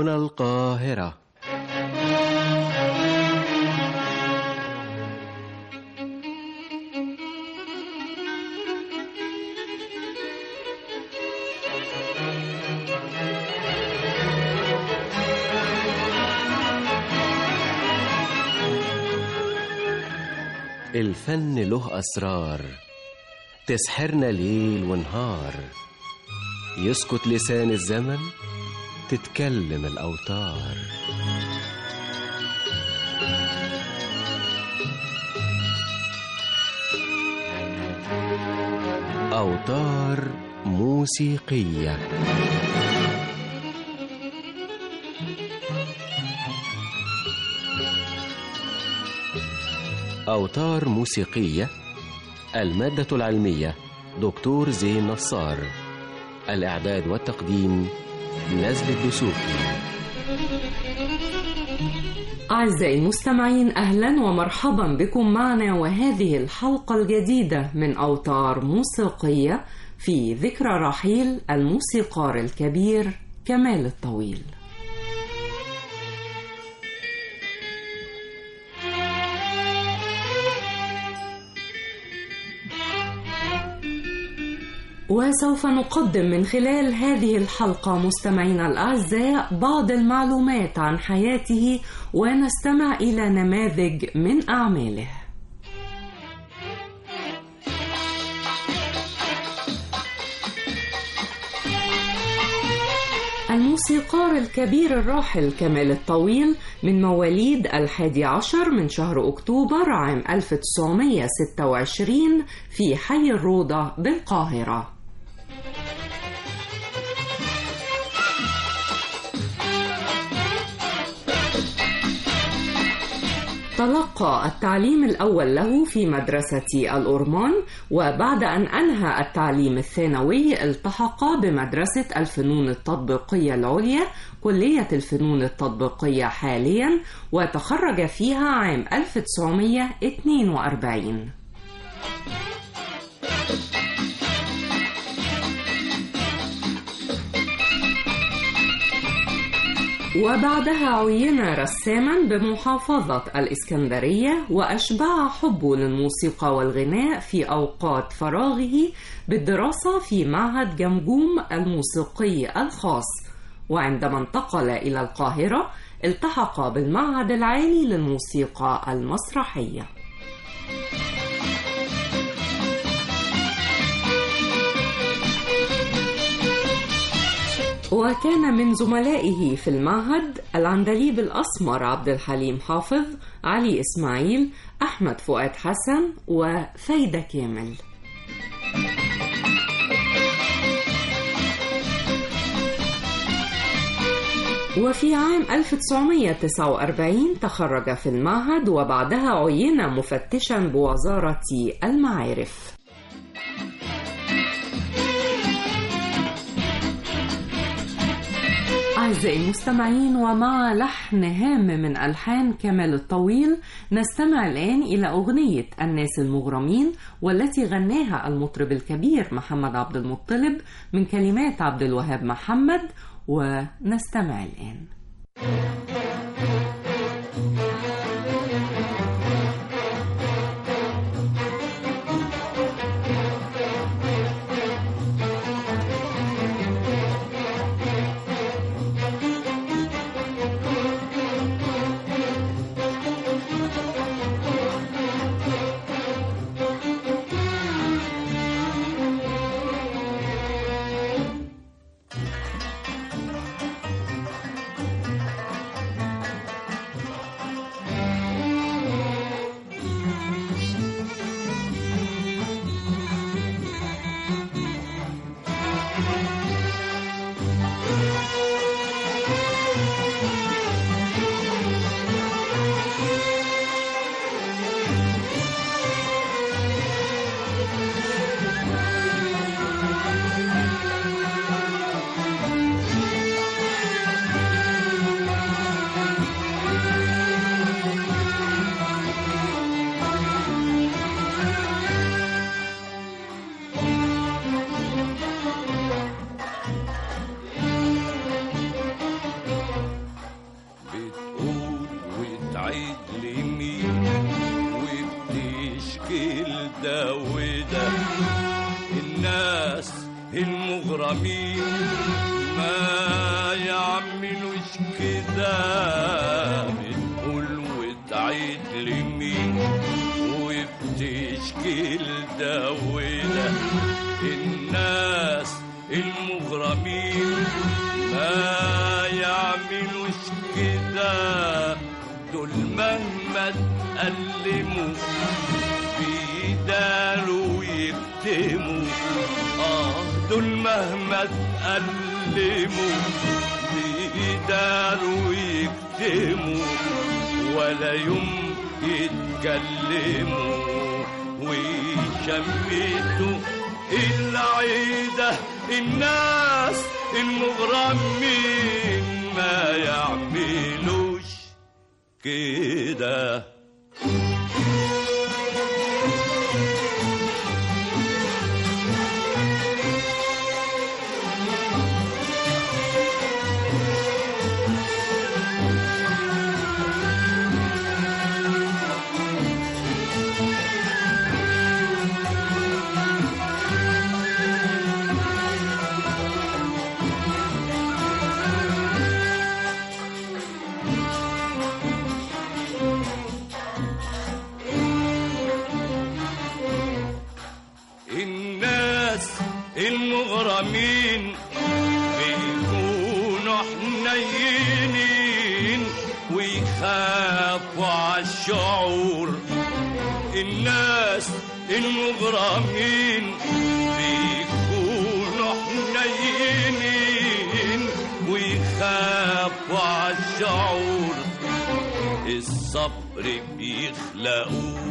هنا القاهرة. الفن له أسرار تسحرنا ليل ونهار، يسكت لسان الزمن تتكلم الأوتار. أوتار موسيقية. أوتار موسيقية. المادة العلمية دكتور زين نصار. الإعداد والتقديم نزل الدسوقي. أعزائي المستمعين، أهلا ومرحبا بكم معنا وهذه الحلقة الجديدة من أوتار موسيقية في ذكرى رحيل الموسيقار الكبير كمال الطويل. وسوف نقدم من خلال هذه الحلقة مستمعينا الأعزاء بعض المعلومات عن حياته ونستمع إلى نماذج من أعماله. الموسيقار الكبير الراحل كمال الطويل من مواليد 11 من شهر أكتوبر عام 1926 في حي الروضة بالقاهرة. تلقى التعليم الأول له في مدرسة الأورمان، وبعد أن أنهى التعليم الثانوي التحق بمدرسة الفنون التطبيقية العليا كلية الفنون التطبيقية حاليا، وتخرج فيها عام 1942. وبعدها عين رساما بمحافظة الإسكندرية، وأشبع حبه للموسيقى والغناء في أوقات فراغه بالدراسة في معهد جمجوم الموسيقي الخاص، وعندما انتقل إلى القاهرة التحق بالمعهد العالي للموسيقى المسرحية. وكان من زملائه في المعهد العندليب الأسمر عبد الحليم حافظ، علي إسماعيل، أحمد فؤاد حسن، وفايدة كامل. وفي عام 1949 تخرج في المعهد، وبعدها عين مفتشا بوزارة المعارف. أعزائي المستمعين، ومع لحن هام من ألحان كمال الطويل نستمع الآن إلى أغنية الناس المغرمين، والتي غناها المطرب الكبير محمد عبد المطلب من كلمات عبد الوهاب محمد، ونستمع الآن. المغرمين ما يعملوش كده، بتقول وتعيد لمين وبتشكي لده وده. الناس المغرمين ما يعملوش كده، دول مهما تألموا بيداروا ويكتموا. دول مهما تألموا بيداروا ويكتموا، ولا يوم يتكلموا ويشمتوا العيدة. الناس المغرمين ما يعملوش كده. المغرمين بيكونوا حنينين ويخافوا عالشعور. الناس المغرمين بيكونوا حنينين ويخافوا عالشعور. الصبر بيخلقوه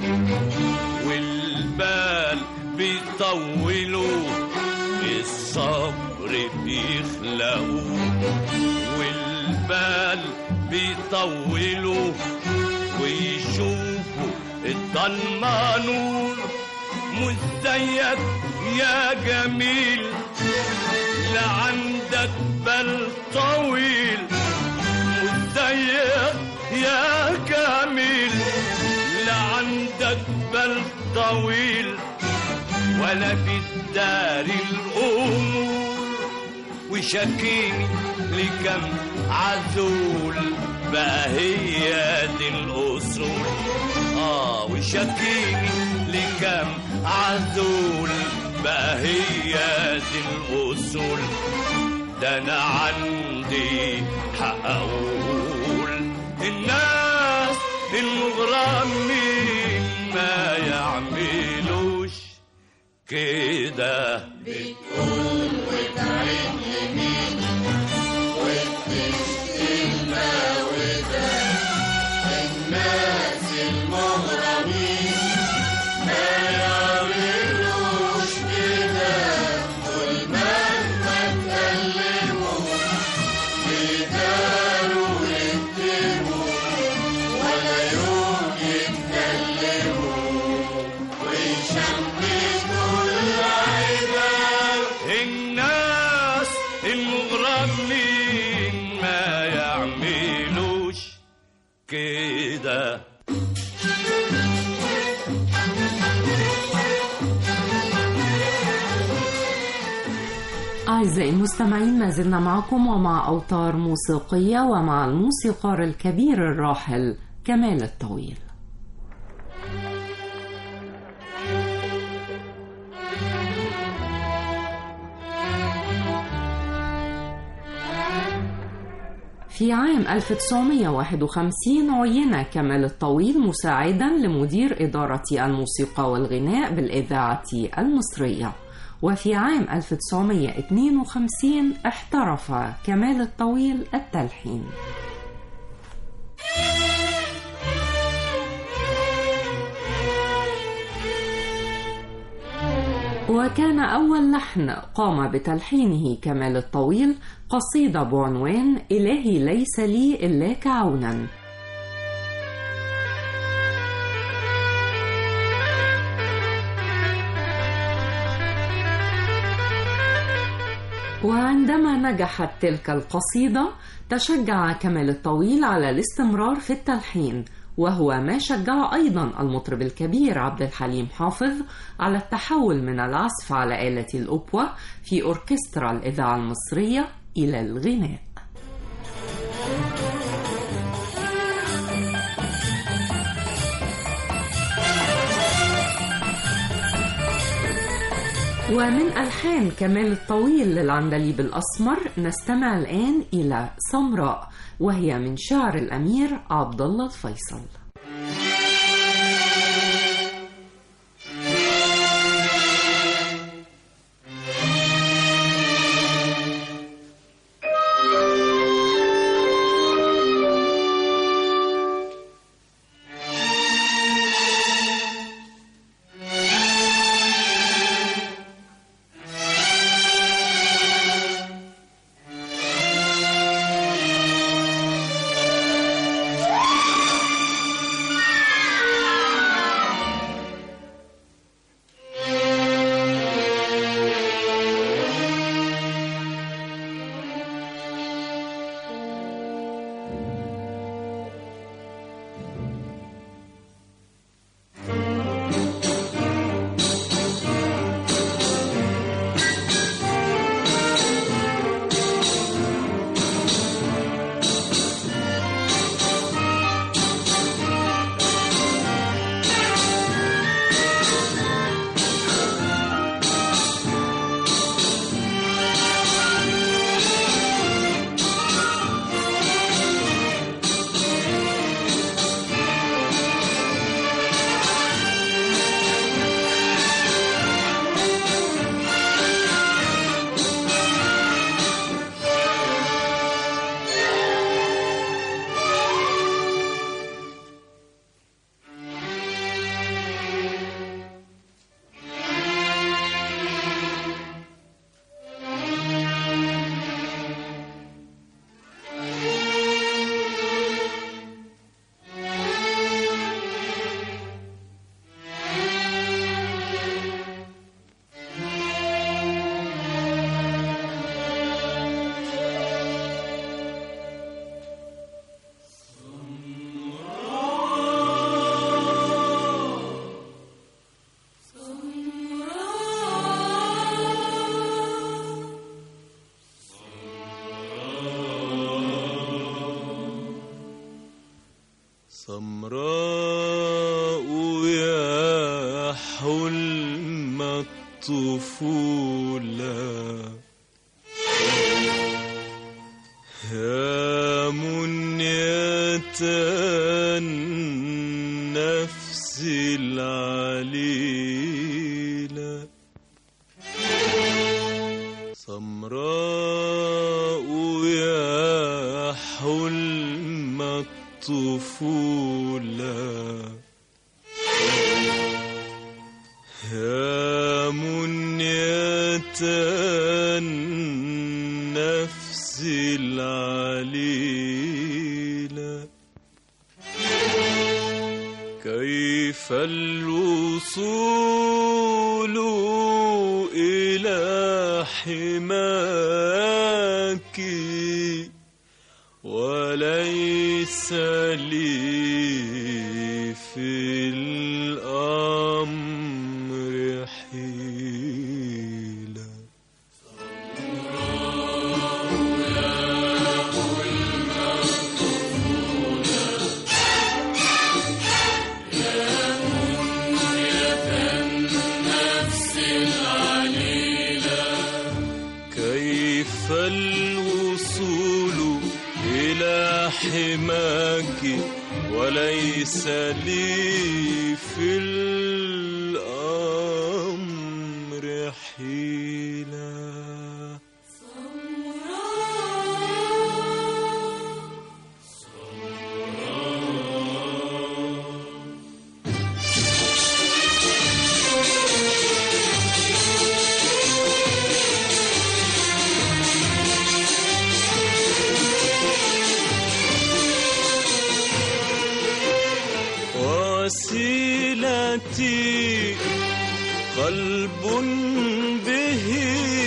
والبال بيطولوه. الصبر بيخلقوه والبال بيطولوه، ويشوفوا الضلمة نور. مش زيك يا جميل لا عندك بال طويل، مش زيك يا جميل لا عندك بال طويل، ولا بتدار الأمور. وشاكيني لكم عزول بقى هي دي الأصول. وشاكيني لكم عزول بقى هي دي الأصول. ده أنا عندي حق أقول الناس المغرمين ما يعملوش كده. بتقول وتعيد لمين وبتشكي لنا وده. الناس المغرمين ما يعملوش كده، دول مهما تكلموا بيداروا ويكتموا، ولا يوم يتكلموا ويشمتوا العيدة. الناس المغرمين ما يعملوش كده. أعزائي المستمعين، ما زلنا معكم ومع أوتار موسيقية ومع الموسيقار الكبير الراحل كمال الطويل. في عام 1951 عين كمال الطويل مساعدا لمدير إدارة الموسيقى والغناء بالإذاعة المصرية. وفي عام 1952 احترف كمال الطويل التلحين. وكان أول لحن قام بتلحينه كمال الطويل قصيدة بعنوان إلهي ليس لي إلاك عونا. وعندما نجحت تلك القصيدة تشجع كمال الطويل على الاستمرار في التلحين، وهو ما شجع أيضا المطرب الكبير عبد الحليم حافظ على التحول من العزف على آلة الأوبوا في أوركسترا الإذاعة المصرية إلى الغناء. ومن ألحان كمال الطويل للعندليب الأسمر نستمع الآن إلى سمراء، وهي من شعر الأمير عبد الله الفيصل. سمراء يا حلم الطفولة، يا منية النفس العليلة، سمراء يا حلم الطفولة، يا منية النفس العليلة، كيف الوصول إلى حماك وليس لي في الأمر حيلة. كيف الوصول إلى حماك وليس لي في الأمر حيلة. وسيلتي قلب به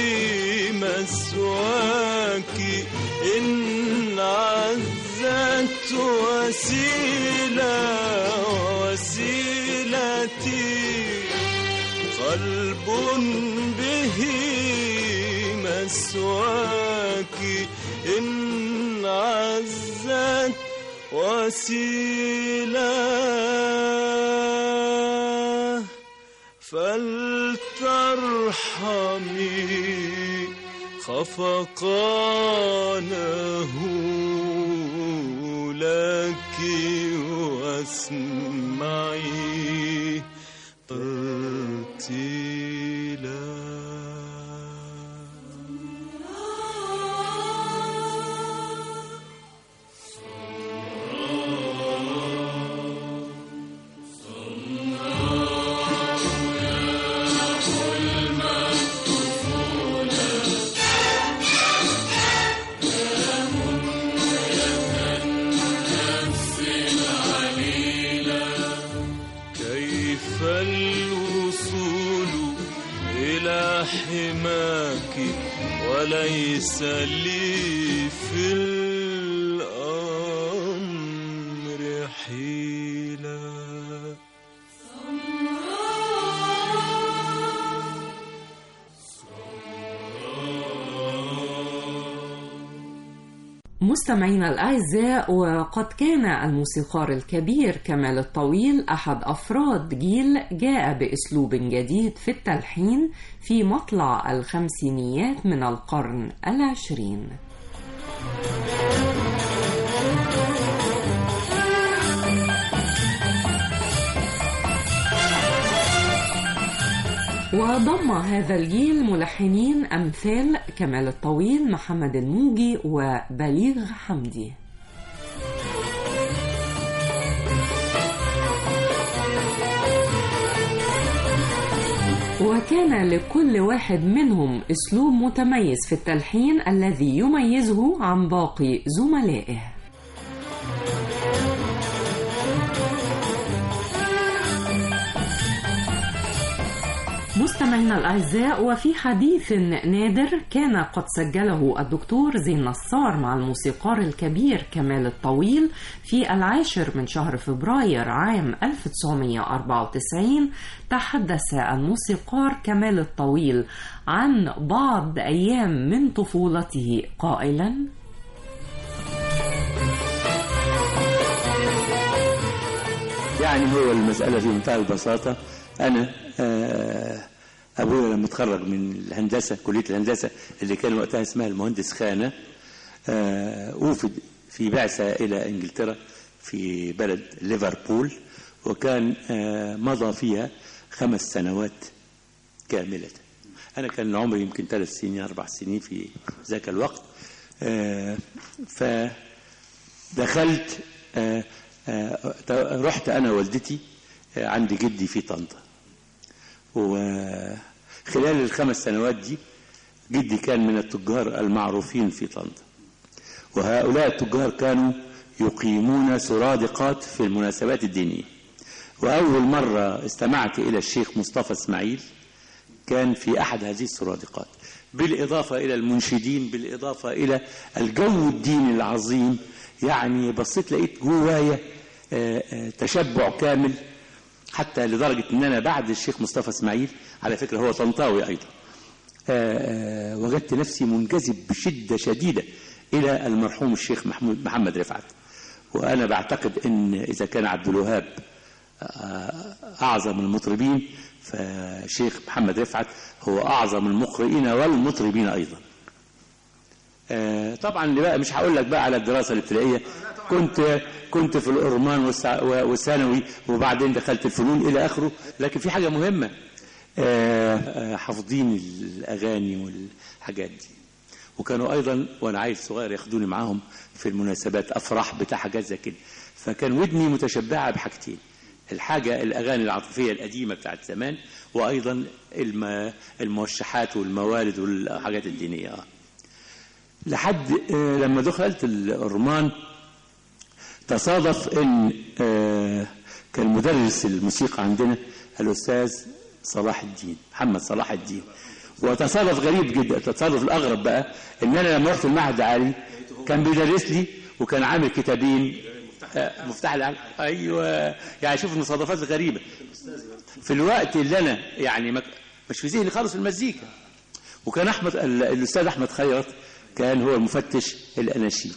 مسواك إن عزت وسيلة وسيلتي قلب به مسواك إن عزت وسيلة فلترحمي خفقانه لك واسمعي ترتيلا. حماك وليس لي في الأمر حيلة. مستمعينا الأعزاء، وقد كان الموسيقار الكبير كمال الطويل أحد أفراد جيل جاء بأسلوب جديد في التلحين في مطلع الخمسينيات من القرن العشرين. وضم هذا الجيل ملحنين أمثال كمال الطويل، محمد الموجي، وبليغ حمدي. وكان لكل واحد منهم أسلوب متميز في التلحين الذي يميزه عن باقي زملائه. مستمعينا الأعزاء، وفي حديث نادر كان قد سجله الدكتور زين نصار مع الموسيقار الكبير كمال الطويل في 10 من شهر فبراير عام 1994، تحدث الموسيقار كمال الطويل عن بعض أيام من طفولته قائلا: يعني هو المسألة في منتهى البساطة. أنا أبويا لما اتخرج من الهندسة، كلية الهندسة اللي كان وقتها اسمها المهندس خانة، وفد في بعثة إلى إنجلترا في بلد ليفربول، وكان مضى فيها 5 سنوات كاملة. أنا كان عمري يمكن 3 سنين 4 سنين في ذاك الوقت. فدخلت رحت أنا والدتي عند جدي في طنطا، وخلال ال5 سنوات دي جدي كان من التجار المعروفين في طنطا، وهؤلاء التجار كانوا يقيمون سرادقات في المناسبات الدينية. وأول مرة استمعت إلى الشيخ مصطفى اسماعيل كان في أحد هذه السرادقات، بالإضافة إلى المنشدين، بالإضافة إلى الجو الديني العظيم. يعني بصيت لقيت جوايا تشبع كامل، حتى لدرجة أن أنا بعد الشيخ مصطفى اسماعيل، على فكرة هو طنطاوي أيضا، وجدت نفسي منجذب بشدة شديدة إلى المرحوم الشيخ محمد رفعت. وأنا بعتقد أن إذا كان عبد الوهاب أعظم المطربين، فالشيخ محمد رفعت هو أعظم المقرئين والمطربين أيضا. طبعا بقى مش هقول لك بقى على الدراسة الابتدائية، كنت في الأرمان والثانوي، وبعدين دخلت الفنون إلى آخره. لكن في حاجة مهمة، حافظين الأغاني والحاجات دي، وكانوا أيضا وأنا عيل صغير ياخدوني معاهم في المناسبات، أفراح بتاع حاجات زي كده. فكان ودني متشبعة بحاجتين: الحاجة الأغاني العاطفية القديمة بتاعت زمان، وأيضا الموشحات والموالد والحاجات الدينية. لحد لما دخلت الأرمان تصادف ان كان مدرس الموسيقى عندنا الأستاذ صلاح الدين، محمد صلاح الدين. وتصادف غريب جدا، التصادف الأغرب بقى ان انا لما رحت المعهد العالي كان بيدرس لي، وكان عامل كتابين مفتاح العالم. ايوه، يعني شوف المصادفات الغريبه في الوقت اللي انا يعني مش في ذهني خالص المزيكا. وكان الاستاذ احمد خيرت كان هو المفتش الاناشيد.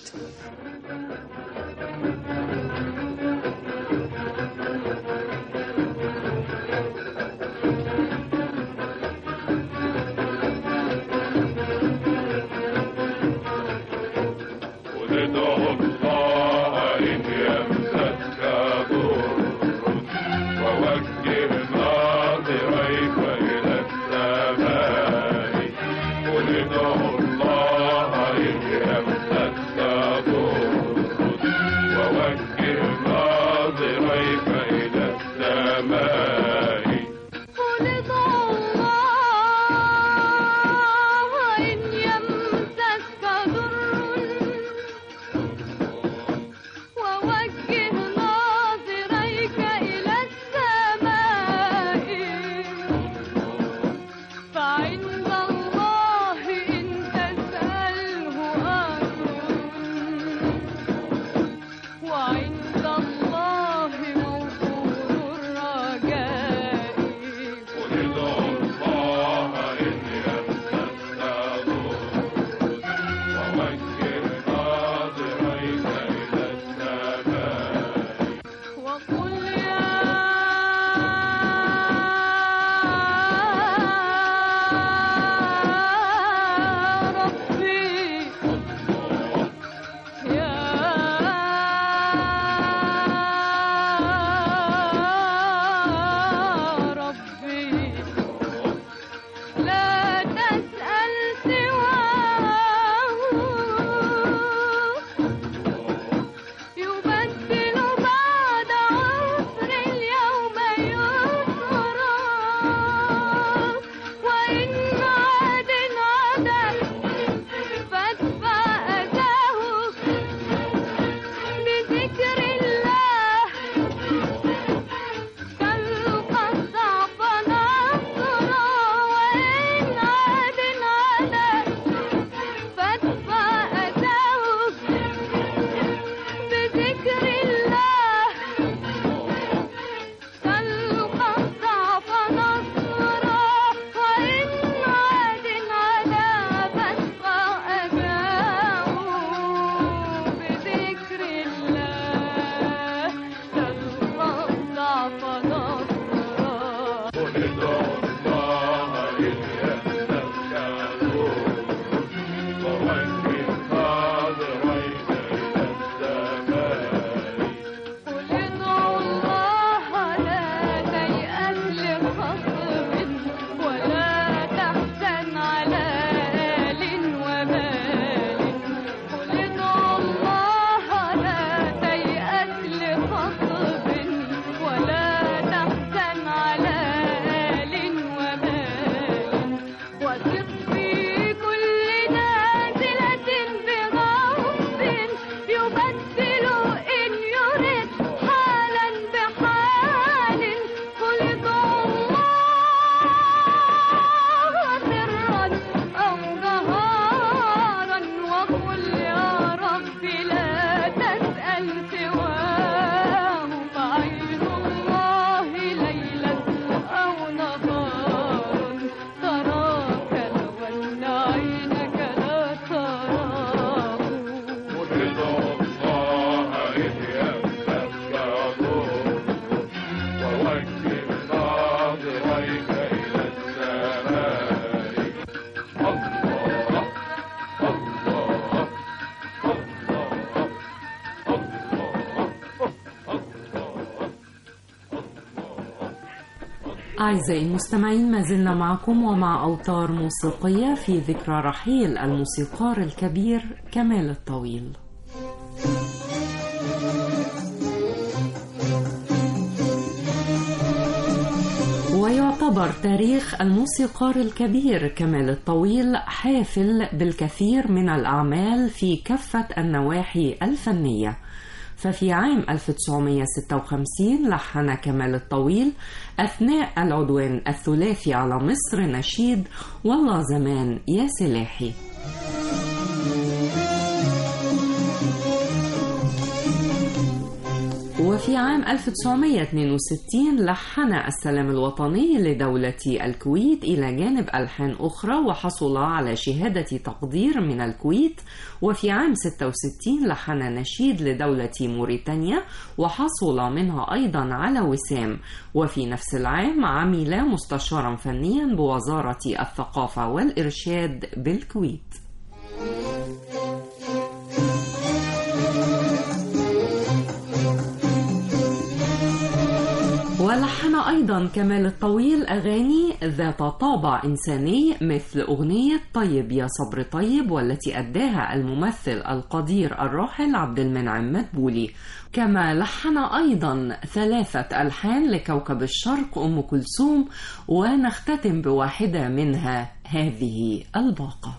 أعزائي المستمعين، ما زلنا معكم ومع أوتار موسيقية في ذكرى رحيل الموسيقار الكبير كمال الطويل. ويعتبر تاريخ الموسيقار الكبير كمال الطويل حافل بالكثير من الأعمال في كافة النواحي الفنية. ففي عام 1956 لحن كمال الطويل أثناء العدوان الثلاثي على مصر نشيد والله زمان يا سلاحي. وفي عام 1962 لحن السلام الوطني لدولة الكويت إلى جانب ألحان أخرى وحصل على شهادة تقدير من الكويت. وفي عام 66 لحن نشيد لدولة موريتانيا وحصل منها أيضا على وسام. وفي نفس العام عمل مستشارا فنيا بوزارة الثقافة والإرشاد بالكويت. ولحن أيضا كمال الطويل أغاني ذات طابع إنساني مثل أغنية طيب يا صبر طيب، والتي أداها الممثل القدير الراحل عبد المنعم مدبولي. كما لحن أيضا 3 ألحان لكوكب الشرق أم كلثوم، ونختتم بواحدة منها هذه الباقة.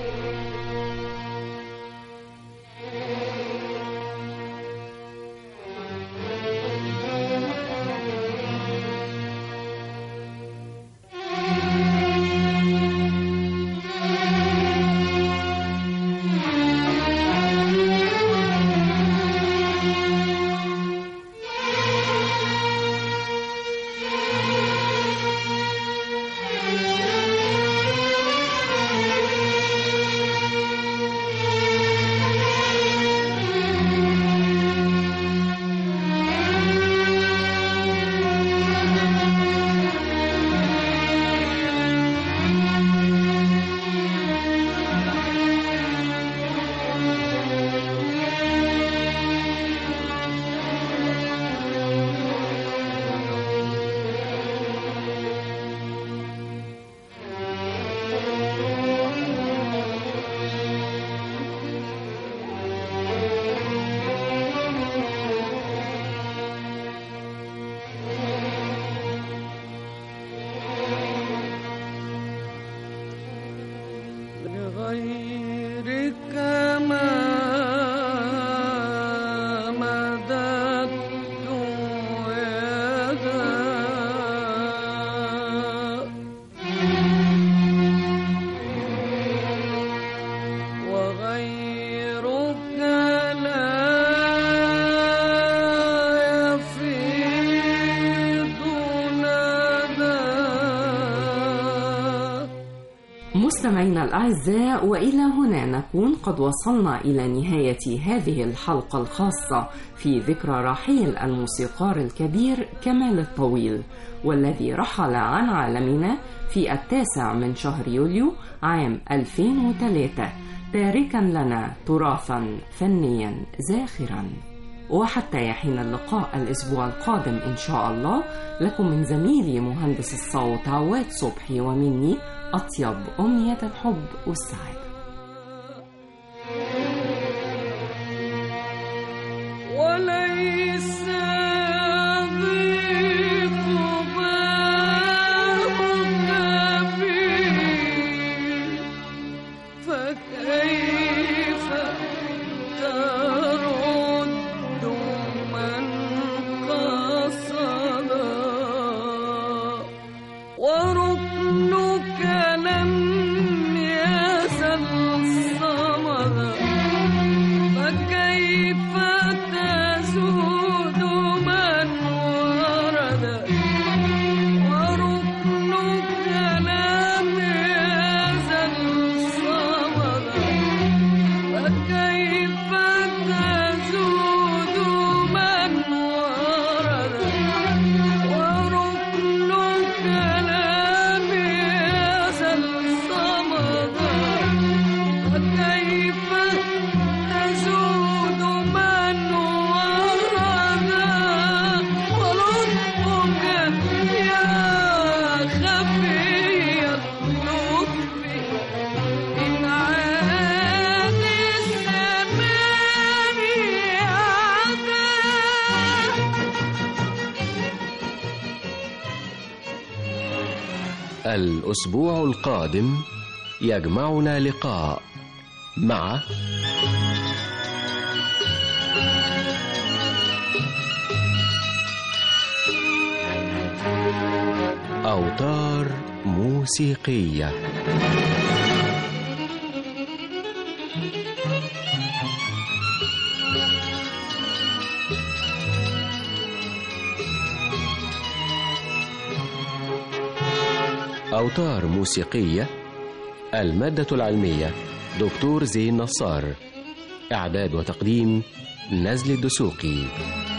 مستمعينا الأعزاء، وإلى هنا نكون قد وصلنا إلى نهاية هذه الحلقة الخاصة في ذكرى رحيل الموسيقار الكبير كمال الطويل، والذي رحل عن عالمنا في 9 من شهر يوليو عام 2003، تاركا لنا تراثا فنيا زاخرا. وحتى يحين اللقاء الأسبوع القادم إن شاء الله، لكم من زميلي مهندس الصوت عواد صبحي ومني أطيب أمنية الحب والسعادة. وليس فكيف ترد من قصدا وركنك لم يزل صمدا فكيف تزود من ورد وركنك لم يزل صمدا فكيف تزود من ورد وركنك لم يزل صمدا فكيف تزود من ورد ولطفك يا خفي اللطف إن عاد الزمان عدا. الأسبوع القادم يجمعنا لقاء مع أوتار موسيقية. أوتار موسيقية. المادة العلمية دكتور زين نصار. إعداد وتقديم نزل الدسوقي.